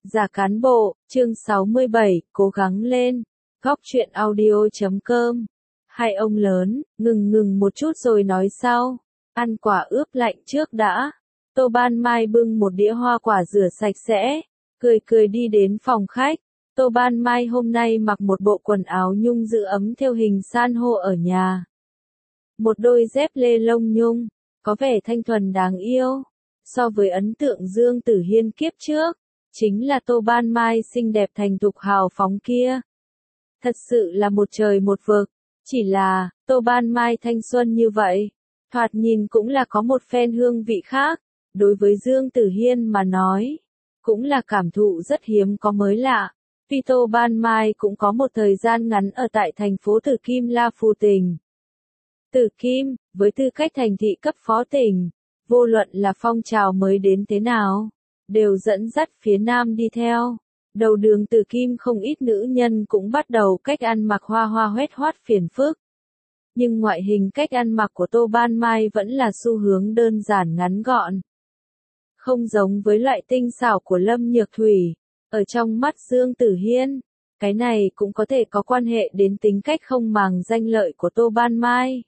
Giả cán bộ, chương 67, cố gắng lên. Góc truyện audio.com. Hai ông lớn, ngừng một chút rồi nói sau. Ăn quả ướp lạnh trước đã. Tô Ban Mai bưng một đĩa hoa quả rửa sạch sẽ, cười đi đến phòng khách. Tô Ban Mai hôm nay mặc một bộ quần áo nhung giữ ấm theo hình san hô ở nhà. Một đôi dép lê lông nhung, có vẻ thanh thuần đáng yêu. So với ấn tượng Dương Tử Hiên kiếp trước, chính là Tô Ban Mai xinh đẹp thành thục hào phóng kia. Thật sự là một trời một vực, chỉ là, Tô Ban Mai thanh xuân như vậy, thoạt nhìn cũng là có một phen hương vị khác, đối với Dương Tử Hiên mà nói, cũng là cảm thụ rất hiếm có mới lạ. Tuy Tô Ban Mai cũng có một thời gian ngắn ở tại thành phố Tử Kim La Phù tỉnh. Tử Kim, với tư cách thành thị cấp phó tỉnh, vô luận là phong trào mới đến thế nào, đều dẫn dắt phía Nam đi theo. Đầu đường Tử Kim không ít nữ nhân cũng bắt đầu cách ăn mặc hoa hoét hoát phiền phức. Nhưng ngoại hình cách ăn mặc của Tô Ban Mai vẫn là xu hướng đơn giản ngắn gọn. Không giống với loại tinh xảo của Lâm Nhược Thủy, ở trong mắt Dương Tử Hiên, cái này cũng có thể có quan hệ đến tính cách không màng danh lợi của Tô Ban Mai.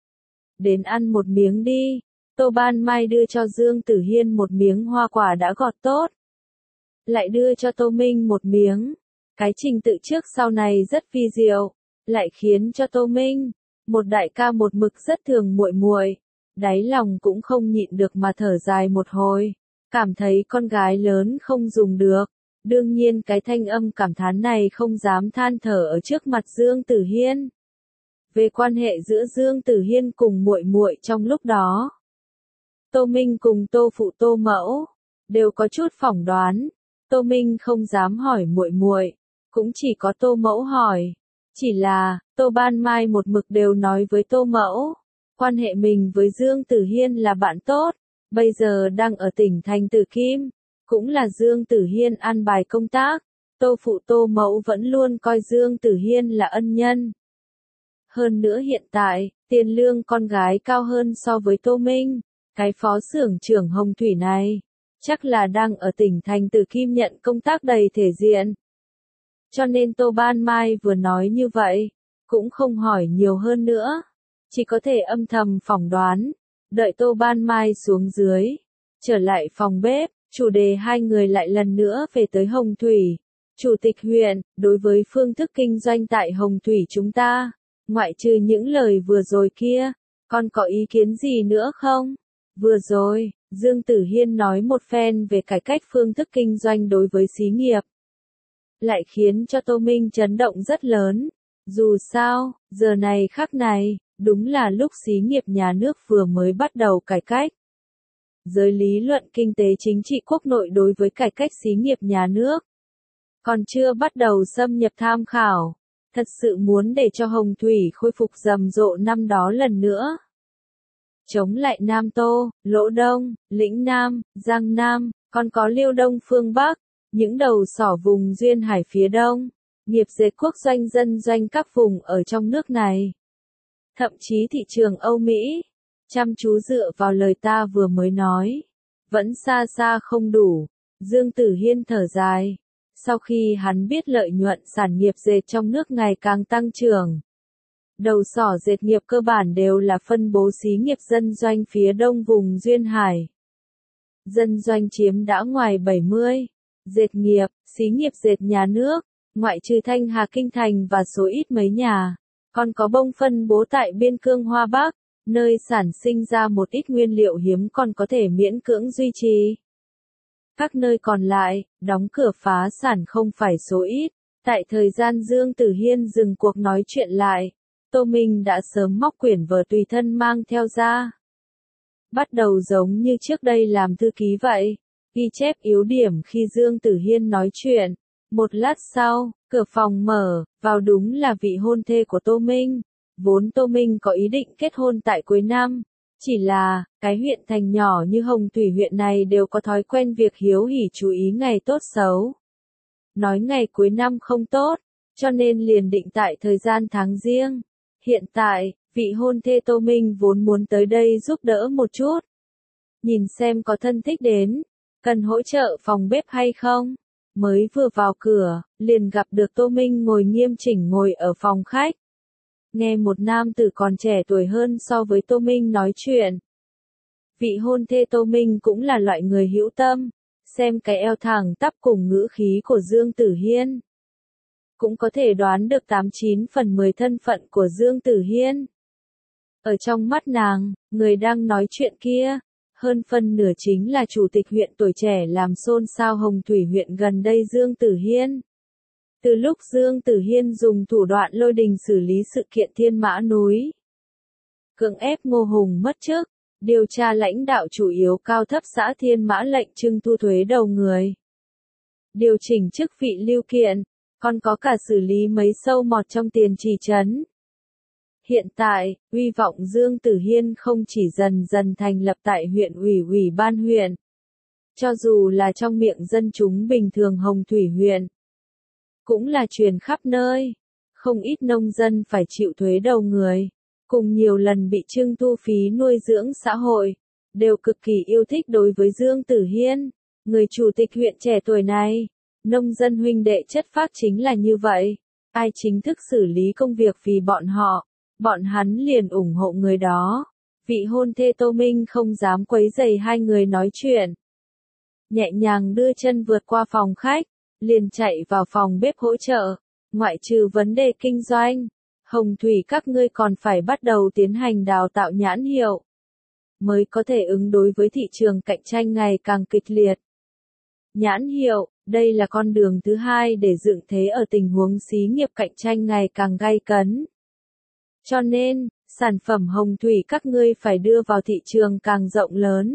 Đến ăn một miếng đi. Tô Ban Mai đưa cho Dương Tử Hiên một miếng hoa quả đã gọt tốt. Lại đưa cho Tô Minh một miếng. Cái trình tự trước sau này rất vi diệu, lại khiến cho Tô Minh, một đại ca một mực rất thường muội, đáy lòng cũng không nhịn được mà thở dài một hồi, cảm thấy con gái lớn không dùng được. Đương nhiên cái thanh âm cảm thán này không dám than thở ở trước mặt Dương Tử Hiên. Về quan hệ giữa Dương Tử Hiên cùng muội trong lúc đó, Tô Minh cùng Tô phụ Tô mẫu đều có chút phỏng đoán. Tô Minh không dám hỏi muội, cũng chỉ có Tô mẫu hỏi. Chỉ là, Tô Ban Mai một mực đều nói với Tô mẫu, quan hệ mình với Dương Tử Hiên là bạn tốt, bây giờ đang ở tỉnh thành Tử Kim, cũng là Dương Tử Hiên an bài công tác. Tô phụ Tô mẫu vẫn luôn coi Dương Tử Hiên là ân nhân. Hơn nữa hiện tại, tiền lương con gái cao hơn so với Tô Minh, cái phó xưởng trưởng Hồng Thủy này, chắc là đang ở tỉnh thành Tử Kim nhận công tác đầy thể diện. Cho nên Tô Ban Mai vừa nói như vậy, cũng không hỏi nhiều hơn nữa, chỉ có thể âm thầm phỏng đoán. Đợi Tô Ban Mai xuống dưới, trở lại phòng bếp, chủ đề hai người lại lần nữa về tới Hồng Thủy. Chủ tịch huyện, đối với phương thức kinh doanh tại Hồng Thủy chúng ta, ngoại trừ những lời vừa rồi kia, con có ý kiến gì nữa không? Vừa rồi, Dương Tử Hiên nói một phen về cải cách phương thức kinh doanh đối với xí nghiệp, lại khiến cho Tô Minh chấn động rất lớn. Dù sao, giờ này khắc này, đúng là lúc xí nghiệp nhà nước vừa mới bắt đầu cải cách. Giới lý luận kinh tế chính trị quốc nội đối với cải cách xí nghiệp nhà nước còn chưa bắt đầu xâm nhập tham khảo, thật sự muốn để cho Hồng Thủy khôi phục rầm rộ năm đó lần nữa. Chống lại Nam Tô, Lỗ Đông, Lĩnh Nam, Giang Nam, còn có Liêu Đông phương Bắc, những đầu sỏ vùng duyên hải phía đông, nghiệp dệt quốc doanh dân doanh các vùng ở trong nước này. Thậm chí thị trường Âu Mỹ, chăm chú dựa vào lời ta vừa mới nói, vẫn xa xa không đủ. Dương Tử Hiên thở dài, sau khi hắn biết lợi nhuận sản nghiệp dệt trong nước ngày càng tăng trưởng. Đầu sỏ dệt nghiệp cơ bản đều là phân bố xí nghiệp dân doanh phía đông vùng duyên hải. Dân doanh chiếm đã ngoài 70. Dệt nghiệp, xí nghiệp dệt nhà nước, ngoại trừ Thanh Hà Kinh Thành và số ít mấy nhà, còn có bông phân bố tại biên cương Hoa Bắc, nơi sản sinh ra một ít nguyên liệu hiếm còn có thể miễn cưỡng duy trì. Các nơi còn lại, đóng cửa phá sản không phải số ít. Tại thời gian Dương Tử Hiên dừng cuộc nói chuyện lại, Tô Minh đã sớm móc quyển vở tùy thân mang theo ra. Bắt đầu giống như trước đây làm thư ký vậy, ghi chép yếu điểm khi Dương Tử Hiên nói chuyện. Một lát sau, cửa phòng mở, vào đúng là vị hôn thê của Tô Minh. Vốn Tô Minh có ý định kết hôn tại cuối năm, chỉ là, cái huyện thành nhỏ như Hồng Thủy huyện này đều có thói quen việc hiếu hỉ chú ý ngày tốt xấu. Nói ngày cuối năm không tốt, cho nên liền định tại thời gian tháng riêng. Hiện tại, vị hôn thê Tô Minh vốn muốn tới đây giúp đỡ một chút. Nhìn xem có thân thích đến, cần hỗ trợ phòng bếp hay không. Mới vừa vào cửa, liền gặp được Tô Minh ngồi nghiêm chỉnh ngồi ở phòng khách. Nghe một nam tử còn trẻ tuổi hơn so với Tô Minh nói chuyện. Vị hôn thê Tô Minh cũng là loại người hữu tâm, xem cái eo thẳng tắp cùng ngữ khí của Dương Tử Hiên. Cũng có thể đoán được 89 phần 10 thân phận của Dương Tử Hiên. Ở trong mắt nàng, người đang nói chuyện kia, hơn phân nửa chính là chủ tịch huyện tuổi trẻ làm xôn xao Hồng Thủy huyện gần đây Dương Tử Hiên. Từ lúc Dương Tử Hiên dùng thủ đoạn lôi đình xử lý sự kiện Thiên Mã núi, cưỡng ép Ngô Hùng mất chức, điều tra lãnh đạo chủ yếu cao thấp xã Thiên Mã lệnh trưng thu thuế đầu người, điều chỉnh chức vị lưu kiện, còn có cả xử lý mấy sâu mọt trong tiền trì trấn. Hiện tại, uy vọng Dương Tử Hiên không chỉ dần dần thành lập tại huyện ủy ban huyện. Cho dù là trong miệng dân chúng bình thường Hồng Thủy huyện, cũng là truyền khắp nơi. Không ít nông dân phải chịu thuế đầu người, cùng nhiều lần bị trưng thu phí nuôi dưỡng xã hội, đều cực kỳ yêu thích đối với Dương Tử Hiên, người chủ tịch huyện trẻ tuổi này. Nông dân huynh đệ chất phác chính là như vậy, ai chính thức xử lý công việc vì bọn họ, bọn hắn liền ủng hộ người đó. Vị hôn thê Tô Minh không dám quấy rầy hai người nói chuyện. Nhẹ nhàng đưa chân vượt qua phòng khách, liền chạy vào phòng bếp hỗ trợ. Ngoại trừ vấn đề kinh doanh, Hồng Thủy các ngươi còn phải bắt đầu tiến hành đào tạo nhãn hiệu, mới có thể ứng đối với thị trường cạnh tranh ngày càng kịch liệt. Nhãn hiệu, đây là con đường thứ hai để dựng thế ở tình huống xí nghiệp cạnh tranh ngày càng gay cấn. Cho nên, sản phẩm Hồng Thủy các ngươi phải đưa vào thị trường càng rộng lớn.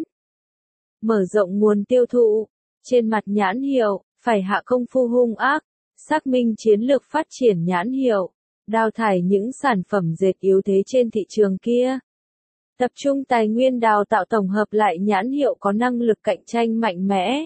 Mở rộng nguồn tiêu thụ, trên mặt nhãn hiệu, phải hạ công phu hung ác, xác minh chiến lược phát triển nhãn hiệu, đào thải những sản phẩm dệt yếu thế trên thị trường kia. Tập trung tài nguyên đào tạo tổng hợp lại nhãn hiệu có năng lực cạnh tranh mạnh mẽ.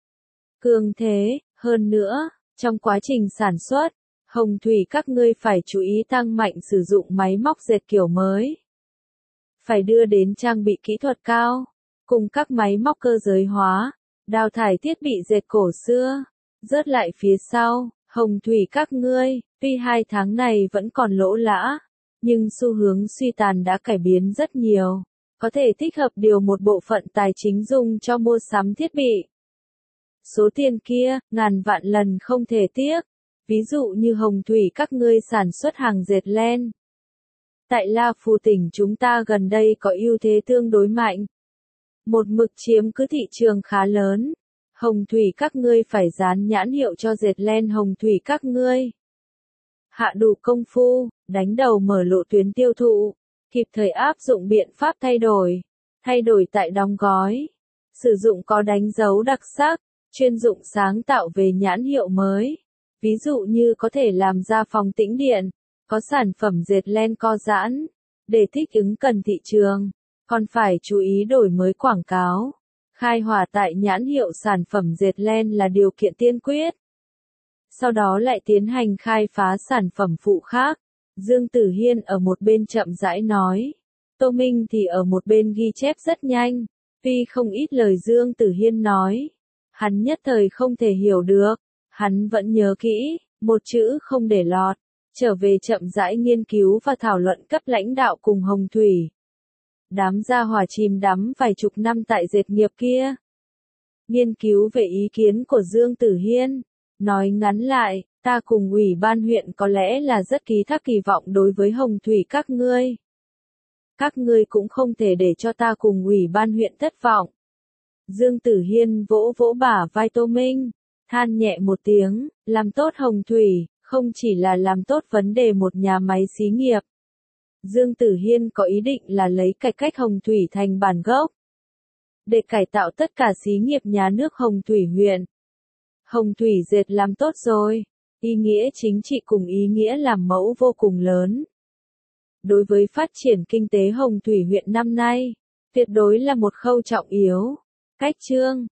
Cường thế, hơn nữa, trong quá trình sản xuất, Hồng Thủy các ngươi phải chú ý tăng mạnh sử dụng máy móc dệt kiểu mới. Phải đưa đến trang bị kỹ thuật cao, cùng các máy móc cơ giới hóa, đào thải thiết bị dệt cổ xưa, rớt lại phía sau. Hồng Thủy các ngươi, tuy 2 tháng này vẫn còn lỗ lã, nhưng xu hướng suy tàn đã cải biến rất nhiều, có thể thích hợp điều một bộ phận tài chính dùng cho mua sắm thiết bị. Số tiền kia, ngàn vạn lần không thể tiếc. Ví dụ như Hồng Thủy các ngươi sản xuất hàng dệt len. Tại La Phù tỉnh chúng ta gần đây có ưu thế tương đối mạnh. Một mực chiếm cứ thị trường khá lớn. Hồng Thủy các ngươi phải dán nhãn hiệu cho dệt len Hồng Thủy các ngươi. Hạ đủ công phu, đánh đầu mở lộ tuyến tiêu thụ, kịp thời áp dụng biện pháp thay đổi tại đóng gói, sử dụng có đánh dấu đặc sắc, chuyên dụng sáng tạo về nhãn hiệu mới. Ví dụ như có thể làm ra phòng tĩnh điện, có sản phẩm dệt len co giãn, để thích ứng cần thị trường, còn phải chú ý đổi mới quảng cáo. Khai hỏa tại nhãn hiệu sản phẩm dệt len là điều kiện tiên quyết. Sau đó lại tiến hành khai phá sản phẩm phụ khác. Dương Tử Hiên ở một bên chậm rãi nói. Tô Minh thì ở một bên ghi chép rất nhanh. Tuy không ít lời Dương Tử Hiên nói, hắn nhất thời không thể hiểu được. Hắn vẫn nhớ kỹ, một chữ không để lọt. Trở về chậm rãi nghiên cứu và thảo luận cấp lãnh đạo cùng Hồng Thủy. Đám gia hỏa chìm đắm vài chục năm tại dệt nghiệp kia. Nghiên cứu về ý kiến của Dương Tử Hiên. Nói ngắn lại, ta cùng ủy ban huyện có lẽ là rất ký thác kỳ vọng đối với Hồng Thủy các ngươi. Các ngươi cũng không thể để cho ta cùng ủy ban huyện thất vọng. Dương Tử Hiên vỗ vỗ bả vai Tô Minh, than nhẹ một tiếng, làm tốt Hồng Thủy, không chỉ là làm tốt vấn đề một nhà máy xí nghiệp. Dương Tử Hiên có ý định là lấy cải cách Hồng Thủy thành bản gốc, để cải tạo tất cả xí nghiệp nhà nước Hồng Thủy huyện. Hồng Thủy dệt làm tốt rồi, ý nghĩa chính trị cùng ý nghĩa làm mẫu vô cùng lớn. Đối với phát triển kinh tế Hồng Thủy huyện năm nay, tuyệt đối là một khâu trọng yếu. Cách chương